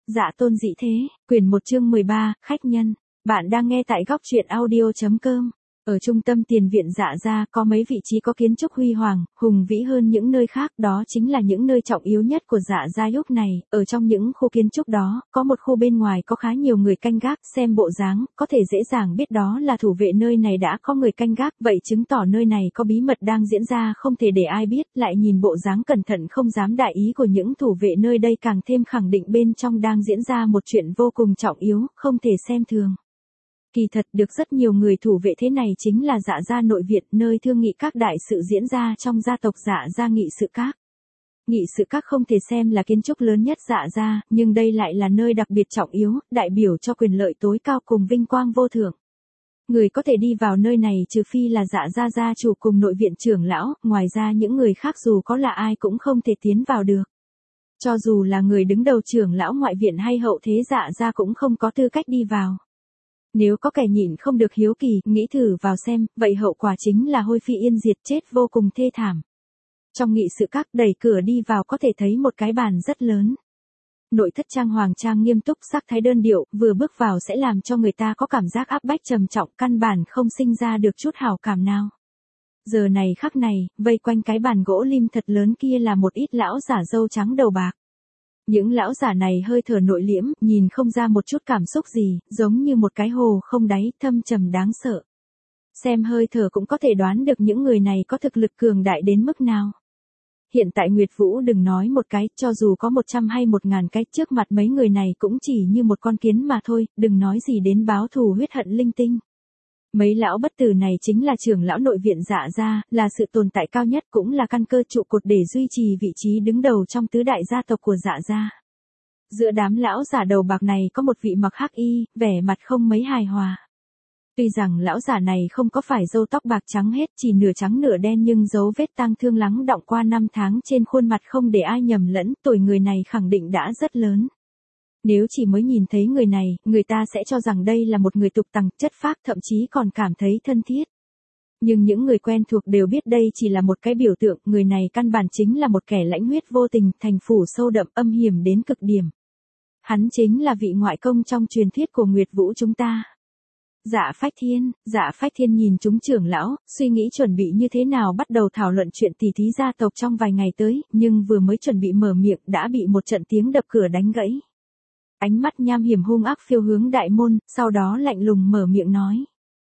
Dạ tôn dị thế, quyển 1 chương 13, khách nhân. Bạn đang nghe tại góc truyện audio.com. Ở trung tâm tiền viện Dạ gia có mấy vị trí có kiến trúc huy hoàng, hùng vĩ hơn những nơi khác, đó chính là những nơi trọng yếu nhất của Dạ gia lúc này. Ở trong những khu kiến trúc đó, có một khu bên ngoài có khá nhiều người canh gác, xem bộ dáng, có thể dễ dàng biết đó là thủ vệ nơi này đã có người canh gác, vậy chứng tỏ nơi này có bí mật đang diễn ra không thể để ai biết, lại nhìn bộ dáng cẩn thận không dám đại ý của những thủ vệ nơi đây càng thêm khẳng định bên trong đang diễn ra một chuyện vô cùng trọng yếu, không thể xem thường. Kỳ thật được rất nhiều người thủ vệ thế này chính là Dạ gia nội viện, nơi thương nghị các đại sự diễn ra trong gia tộc Dạ gia nghị sự các. Nghị sự các không thể xem là kiến trúc lớn nhất Dạ gia, nhưng đây lại là nơi đặc biệt trọng yếu, đại biểu cho quyền lợi tối cao cùng vinh quang vô thượng. Người có thể đi vào nơi này trừ phi là Dạ gia gia chủ cùng nội viện trưởng lão, ngoài ra những người khác dù có là ai cũng không thể tiến vào được. Cho dù là người đứng đầu trưởng lão ngoại viện hay hậu thế Dạ gia cũng không có tư cách đi vào. Nếu có kẻ nhịn không được hiếu kỳ, nghĩ thử vào xem, vậy hậu quả chính là hôi phi yên diệt, chết vô cùng thê thảm. Trong nghị sự các, đẩy cửa đi vào có thể thấy một cái bàn rất lớn. Nội thất trang hoàng trang nghiêm túc, sắc thái đơn điệu, vừa bước vào sẽ làm cho người ta có cảm giác áp bách trầm trọng, căn bản không sinh ra được chút hảo cảm nào. Giờ này khắc này, vây quanh cái bàn gỗ lim thật lớn kia là một ít lão giả râu trắng đầu bạc. Những lão giả này hơi thở nội liễm, nhìn không ra một chút cảm xúc gì, giống như một cái hồ không đáy, thâm trầm đáng sợ. Xem hơi thở cũng có thể đoán được những người này có thực lực cường đại đến mức nào. Hiện tại Nguyệt Vũ đừng nói một cái, cho dù có 100 hay 1000 cái, trước mặt mấy người này cũng chỉ như một con kiến mà thôi, đừng nói gì đến báo thù huyết hận linh tinh. Mấy lão bất tử này chính là trưởng lão nội viện Dạ gia, là sự tồn tại cao nhất, cũng là căn cơ trụ cột để duy trì vị trí đứng đầu trong tứ đại gia tộc của Dạ gia. Giữa đám lão giả đầu bạc này có một vị mặc hắc y, vẻ mặt không mấy hài hòa. Tuy rằng lão giả này không có phải râu tóc bạc trắng hết, chỉ nửa trắng nửa đen, nhưng dấu vết tang thương lắng đọng qua năm tháng trên khuôn mặt không để ai nhầm lẫn, tuổi người này khẳng định đã rất lớn. Nếu chỉ mới nhìn thấy người này, người ta sẽ cho rằng đây là một người tục tằng, chất phác, thậm chí còn cảm thấy thân thiết. Nhưng những người quen thuộc đều biết đây chỉ là một cái biểu tượng, người này căn bản chính là một kẻ lãnh huyết vô tình, thành phủ sâu đậm, âm hiểm đến cực điểm. Hắn chính là vị ngoại công trong truyền thuyết của Nguyệt Vũ chúng ta. Dạ Phách Thiên nhìn chúng trưởng lão, suy nghĩ chuẩn bị như thế nào bắt đầu thảo luận chuyện tỉ thí gia tộc trong vài ngày tới, nhưng vừa mới chuẩn bị mở miệng đã bị một trận tiếng đập cửa đánh gãy. Ánh mắt nham hiểm hung ác phiêu hướng đại môn, sau đó lạnh lùng mở miệng nói.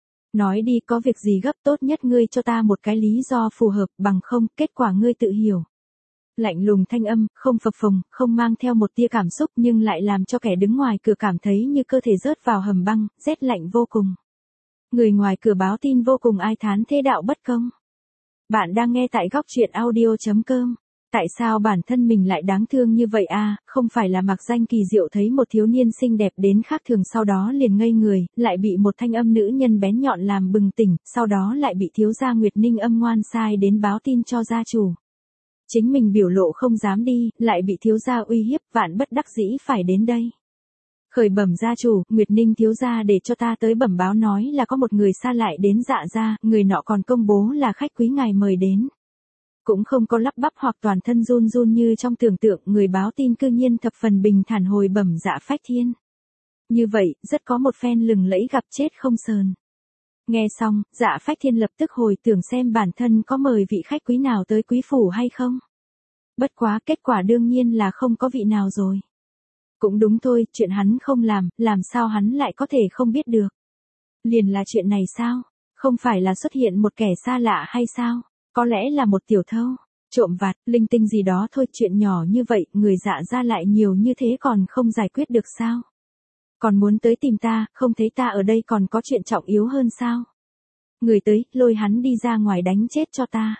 Nói đi, có việc gì gấp, tốt nhất ngươi cho ta một cái lý do phù hợp, bằng không, kết quả ngươi tự hiểu. Lạnh lùng thanh âm, không phập phồng, không mang theo một tia cảm xúc, nhưng lại làm cho kẻ đứng ngoài cửa cảm thấy như cơ thể rớt vào hầm băng, rét lạnh vô cùng. Người ngoài cửa báo tin vô cùng ai thán thế đạo bất công. Bạn đang nghe tại góc truyện audio.com. Tại sao bản thân mình lại đáng thương như vậy à, không phải là mặc danh kỳ diệu thấy một thiếu niên xinh đẹp đến khác thường sau đó liền ngây người, lại bị một thanh âm nữ nhân bén nhọn làm bừng tỉnh, sau đó lại bị thiếu gia Nguyệt Ninh âm ngoan sai đến báo tin cho gia chủ. Chính mình biểu lộ không dám đi, lại bị thiếu gia uy hiếp, vạn bất đắc dĩ phải đến đây. Khởi bẩm gia chủ, Nguyệt Ninh thiếu gia để cho ta tới bẩm báo nói là có một người xa lại đến Dạ gia, người nọ còn công bố là khách quý ngài mời đến. Cũng không có lắp bắp hoặc toàn thân run run như trong tưởng tượng, người báo tin cư nhiên thập phần bình thản hồi bẩm Dạ Phách Thiên. Như vậy, rất có một phen lừng lẫy gặp chết không sờn. Nghe xong, Dạ Phách Thiên lập tức hồi tưởng xem bản thân có mời vị khách quý nào tới quý phủ hay không. Bất quá kết quả đương nhiên là không có vị nào rồi. Cũng đúng thôi, chuyện hắn không làm sao hắn lại có thể không biết được. Liền là chuyện này sao? Không phải là xuất hiện một kẻ xa lạ hay sao? Có lẽ là một tiểu thâu, trộm vặt, linh tinh gì đó thôi, chuyện nhỏ như vậy, người Dạ gia lại nhiều như thế còn không giải quyết được sao? Còn muốn tới tìm ta, không thấy ta ở đây còn có chuyện trọng yếu hơn sao? Người tới, lôi hắn đi ra ngoài đánh chết cho ta.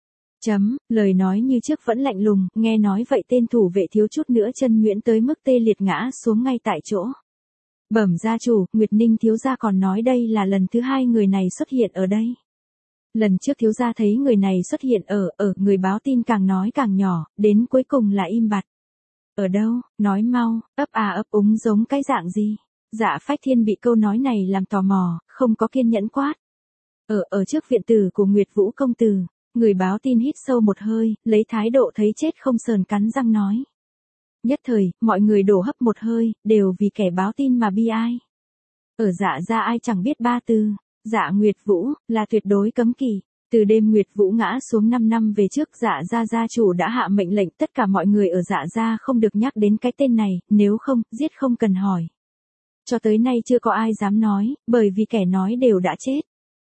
Lời nói như trước vẫn lạnh lùng, nghe nói vậy tên thủ vệ thiếu chút nữa chân nhuyễn tới mức tê liệt ngã xuống ngay tại chỗ. Bẩm gia chủ, Nguyệt Ninh thiếu gia còn nói đây là lần thứ 2 người này xuất hiện ở đây. Lần trước thiếu gia thấy người này xuất hiện ở, người báo tin càng nói càng nhỏ, đến cuối cùng là im bặt. Ở đâu, nói mau, ấp úng giống cái dạng gì? Dạ Phách Thiên bị câu nói này làm tò mò, không có kiên nhẫn quát. Ở trước viện tử của Nguyệt Vũ công tử, người báo tin hít sâu một hơi, lấy thái độ thấy chết không sờn cắn răng nói. Nhất thời, mọi người đổ hấp một hơi, đều vì kẻ báo tin mà bi ai. Ở Dạ gia ai chẳng biết ba từ, Dạ Nguyệt Vũ, là tuyệt đối cấm kỵ. Từ đêm Nguyệt Vũ ngã xuống 5 năm về trước, Dạ gia gia chủ đã hạ mệnh lệnh tất cả mọi người ở Dạ gia không được nhắc đến cái tên này, nếu không, giết không cần hỏi. Cho tới nay chưa có ai dám nói, bởi vì kẻ nói đều đã chết.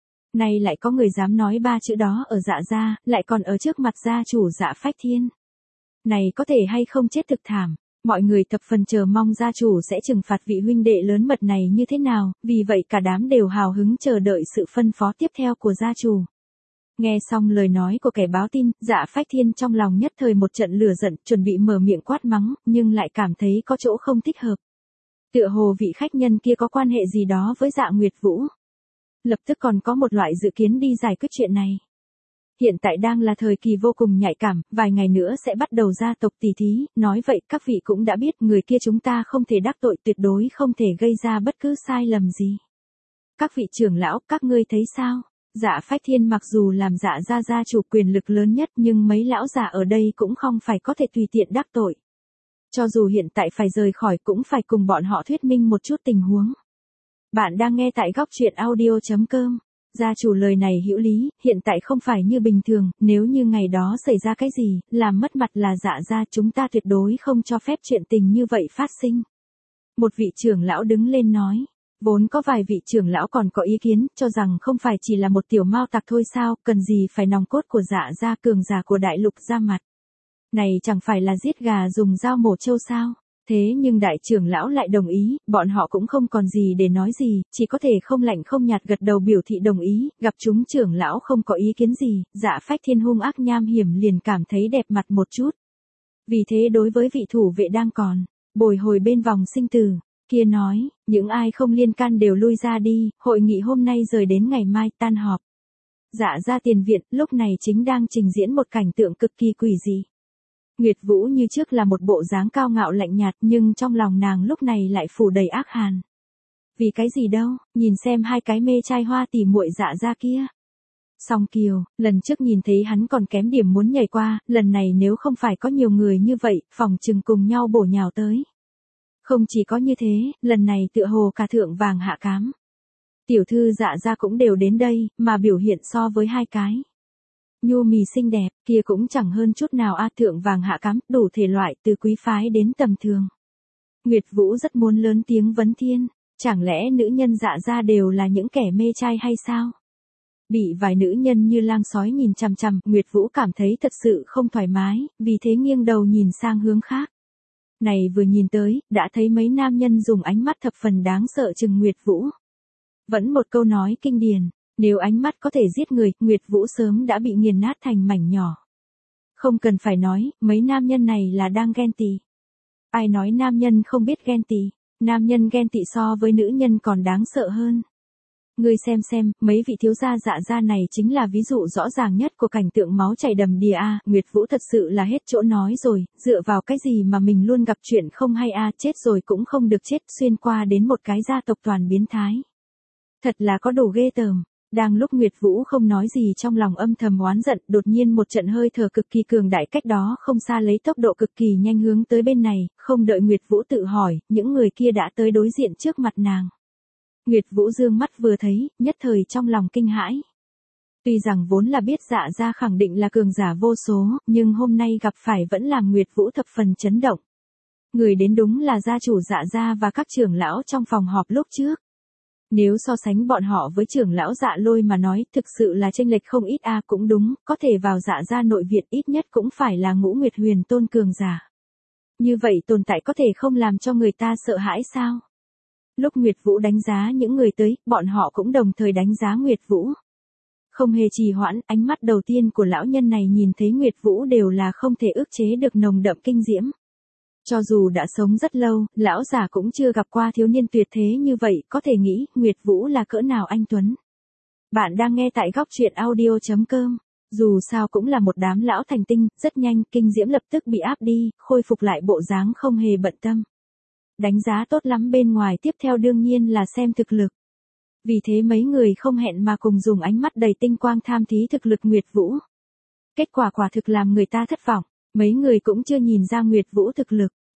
Nay lại có người dám nói ba chữ đó ở Dạ gia, lại còn ở trước mặt gia chủ Dạ Phách Thiên. Này có thể hay không chết thực thảm, mọi người thập phần chờ mong gia chủ sẽ trừng phạt vị huynh đệ lớn mật này như thế nào, vì vậy cả đám đều hào hứng chờ đợi sự phân phó tiếp theo của gia chủ. Nghe xong lời nói của kẻ báo tin, Dạ Phách Thiên trong lòng nhất thời một trận lửa giận, chuẩn bị mở miệng quát mắng, nhưng lại cảm thấy có chỗ không thích hợp. Tựa hồ vị khách nhân kia có quan hệ gì đó với Dạ Nguyệt Vũ. Lập tức còn có một loại dự kiến đi giải quyết chuyện này. Hiện tại đang là thời kỳ vô cùng nhạy cảm, vài ngày nữa sẽ bắt đầu gia tộc tỷ thí, nói vậy các vị cũng đã biết người kia chúng ta không thể đắc tội, tuyệt đối không thể gây ra bất cứ sai lầm gì. Các vị trưởng lão, các ngươi thấy sao? Dạ Phách Thiên mặc dù làm Dạ gia gia chủ quyền lực lớn nhất nhưng mấy lão già ở đây cũng không phải có thể tùy tiện đắc tội. Cho dù hiện tại phải rời khỏi cũng phải cùng bọn họ thuyết minh một chút tình huống. Bạn đang nghe tại góc truyện audio.com. Gia chủ lời này hữu lý, hiện tại không phải như bình thường, nếu như ngày đó xảy ra cái gì, làm mất mặt là Dạ gia, chúng ta tuyệt đối không cho phép chuyện tình như vậy phát sinh. Một vị trưởng lão đứng lên nói. Vốn có vài vị trưởng lão còn có ý kiến, cho rằng không phải chỉ là một tiểu mao tặc thôi sao, cần gì phải nòng cốt của Dạ gia, cường giả của đại lục ra mặt. Này chẳng phải là giết gà dùng dao mổ trâu sao? Thế nhưng đại trưởng lão lại đồng ý, bọn họ cũng không còn gì để nói gì, chỉ có thể không lạnh không nhạt gật đầu biểu thị đồng ý, gặp chúng trưởng lão không có ý kiến gì, Dạ Phách Thiên hung ác nham hiểm liền cảm thấy đẹp mặt một chút. Vì thế đối với vị thủ vệ đang còn bồi hồi bên vòng sinh tử kia nói, những ai không liên can đều lui ra đi, hội nghị hôm nay rời đến ngày mai tan họp. Dạ gia tiền viện lúc này chính đang trình diễn một cảnh tượng cực kỳ quỷ dị. Nguyệt Vũ như trước là một bộ dáng cao ngạo lạnh nhạt nhưng trong lòng nàng lúc này lại phủ đầy ác hàn. Vì cái gì đâu, nhìn xem hai cái mê trai hoa tỉ muội Dạ gia kia. Song Kiều, lần trước nhìn thấy hắn còn kém điểm muốn nhảy qua, lần này nếu không phải có nhiều người như vậy, phòng chừng cùng nhau bổ nhào tới. Không chỉ có như thế, lần này tựa hồ cả thượng vàng hạ cám. Tiểu thư Dạ gia cũng đều đến đây, mà biểu hiện so với hai cái nhu mì xinh đẹp, kia cũng chẳng hơn chút nào thượng vàng hạ cám, đủ thể loại từ quý phái đến tầm thường. Nguyệt Vũ rất muốn lớn tiếng vấn thiên, chẳng lẽ nữ nhân Dạ gia đều là những kẻ mê trai hay sao? Bị vài nữ nhân như lang sói nhìn chằm chằm, Nguyệt Vũ cảm thấy thật sự không thoải mái, vì thế nghiêng đầu nhìn sang hướng khác. Này vừa nhìn tới, đã thấy mấy nam nhân dùng ánh mắt thập phần đáng sợ chừng Nguyệt Vũ. Vẫn một câu nói kinh điển, nếu ánh mắt có thể giết người, Nguyệt Vũ sớm đã bị nghiền nát thành mảnh nhỏ. Không cần phải nói, mấy nam nhân này là đang ghen tị. Ai nói nam nhân không biết ghen tị, nam nhân ghen tị so với nữ nhân còn đáng sợ hơn. Ngươi xem, mấy vị thiếu gia Dạ gia này chính là ví dụ rõ ràng nhất của cảnh tượng máu chảy đầm đìa Nguyệt Vũ thật sự là hết chỗ nói rồi, dựa vào cái gì mà mình luôn gặp chuyện không hay chết rồi cũng không được chết, xuyên qua đến một cái gia tộc toàn biến thái. Thật là có đồ ghê tởm. Đang lúc Nguyệt Vũ không nói gì trong lòng âm thầm oán giận, đột nhiên một trận hơi thở cực kỳ cường đại cách đó không xa lấy tốc độ cực kỳ nhanh hướng tới bên này, không đợi Nguyệt Vũ tự hỏi, những người kia đã tới đối diện trước mặt nàng. Nguyệt Vũ dương mắt vừa thấy, nhất thời trong lòng kinh hãi. Tuy rằng vốn là biết Dạ gia khẳng định là cường giả vô số, nhưng hôm nay gặp phải vẫn làm Nguyệt Vũ thập phần chấn động. Người đến đúng là gia chủ Dạ gia và các trưởng lão trong phòng họp lúc trước. Nếu so sánh bọn họ với trưởng lão Dạ Lôi mà nói, thực sự là chênh lệch không ít cũng đúng, có thể vào Dạ gia nội viện ít nhất cũng phải là Ngũ Nguyệt Huyền Tôn cường giả. Như vậy tồn tại có thể không làm cho người ta sợ hãi sao? Lúc Nguyệt Vũ đánh giá những người tới, bọn họ cũng đồng thời đánh giá Nguyệt Vũ. Không hề trì hoãn, ánh mắt đầu tiên của lão nhân này nhìn thấy Nguyệt Vũ đều là không thể ức chế được nồng đậm kinh diễm. Cho dù đã sống rất lâu, lão già cũng chưa gặp qua thiếu niên tuyệt thế như vậy, có thể nghĩ Nguyệt Vũ là cỡ nào anh tuấn. Bạn đang nghe tại góc truyện audio.com. Dù sao cũng là một đám lão thành tinh, rất nhanh, kinh diễm lập tức bị áp đi, khôi phục lại bộ dáng không hề bận tâm. Đánh giá tốt lắm bên ngoài tiếp theo đương nhiên là xem thực lực. Vì thế mấy người không hẹn mà cùng dùng ánh mắt đầy tinh quang tham thí thực lực Nguyệt Vũ. Kết quả quả thực làm người ta thất vọng, mấy người cũng chưa nhìn ra Nguyệt Vũ thực lực.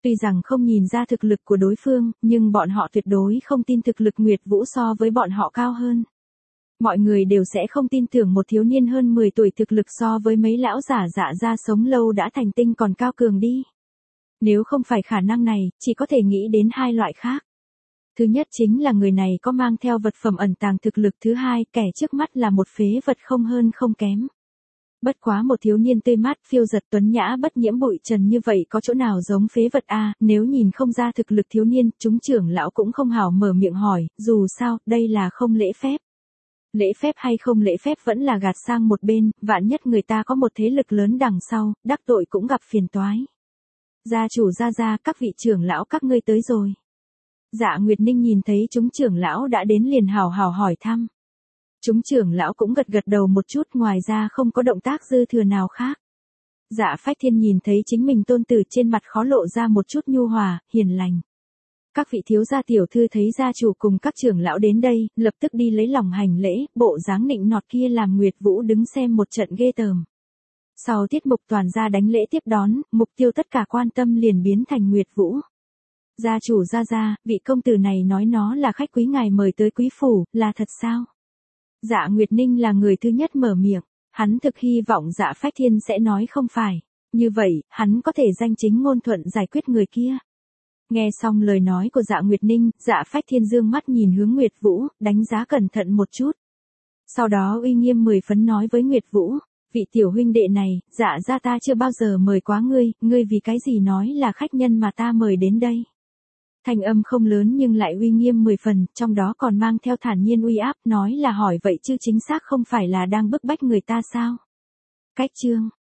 Tuy rằng không nhìn ra thực lực của đối phương, nhưng bọn họ tuyệt đối không tin thực lực Nguyệt Vũ so với bọn họ cao hơn. Mọi người đều sẽ không tin tưởng một thiếu niên hơn 10 tuổi thực lực so với mấy lão giả Dạ gia sống lâu đã thành tinh còn cao cường đi. Nếu không phải khả năng này, chỉ có thể nghĩ đến hai loại khác. Thứ nhất chính là người này có mang theo vật phẩm ẩn tàng thực lực, thứ hai, kẻ trước mắt là một phế vật không hơn không kém. Bất quá một thiếu niên tươi mát, phiêu giật tuấn nhã bất nhiễm bụi trần như vậy có chỗ nào giống phế vật a? Nếu nhìn không ra thực lực thiếu niên, chúng trưởng lão cũng không hảo mở miệng hỏi, dù sao, đây là không lễ phép. Lễ phép hay không lễ phép vẫn là gạt sang một bên, vạn nhất người ta có một thế lực lớn đằng sau, đắc tội cũng gặp phiền toái. Gia chủ gia, các vị trưởng lão các ngươi tới rồi. Dạ Nguyệt Ninh nhìn thấy chúng trưởng lão đã đến liền hào hào hỏi thăm. Chúng trưởng lão cũng gật gật đầu một chút, ngoài ra không có động tác dư thừa nào khác. Dạ Phách Thiên nhìn thấy chính mình tôn tử trên mặt khó lộ ra một chút nhu hòa, hiền lành. Các vị thiếu gia tiểu thư thấy gia chủ cùng các trưởng lão đến đây, lập tức đi lấy lòng hành lễ, bộ dáng nịnh nọt kia làm Nguyệt Vũ đứng xem một trận ghê tởm. Sau tiết mục toàn gia đánh lễ tiếp đón, mục tiêu tất cả quan tâm liền biến thành Nguyệt Vũ. Gia chủ gia, vị công tử này nói nó là khách quý ngài mời tới quý phủ, là thật sao? Dạ Nguyệt Ninh là người thứ nhất mở miệng, hắn thực hy vọng Dạ Phách Thiên sẽ nói không phải. Như vậy, hắn có thể danh chính ngôn thuận giải quyết người kia. Nghe xong lời nói của Dạ Nguyệt Ninh, Dạ Phách Thiên dương mắt nhìn hướng Nguyệt Vũ, đánh giá cẩn thận một chút. Sau đó uy nghiêm 10 phấn nói với Nguyệt Vũ, vị tiểu huynh đệ này, Dạ gia ta chưa bao giờ mời quá ngươi vì cái gì nói là khách nhân mà ta mời đến đây. Thanh âm không lớn nhưng lại uy nghiêm 10 phần, trong đó còn mang theo thản nhiên uy áp, nói là hỏi vậy chứ chính xác không phải là đang bức bách người ta sao. Cách chương.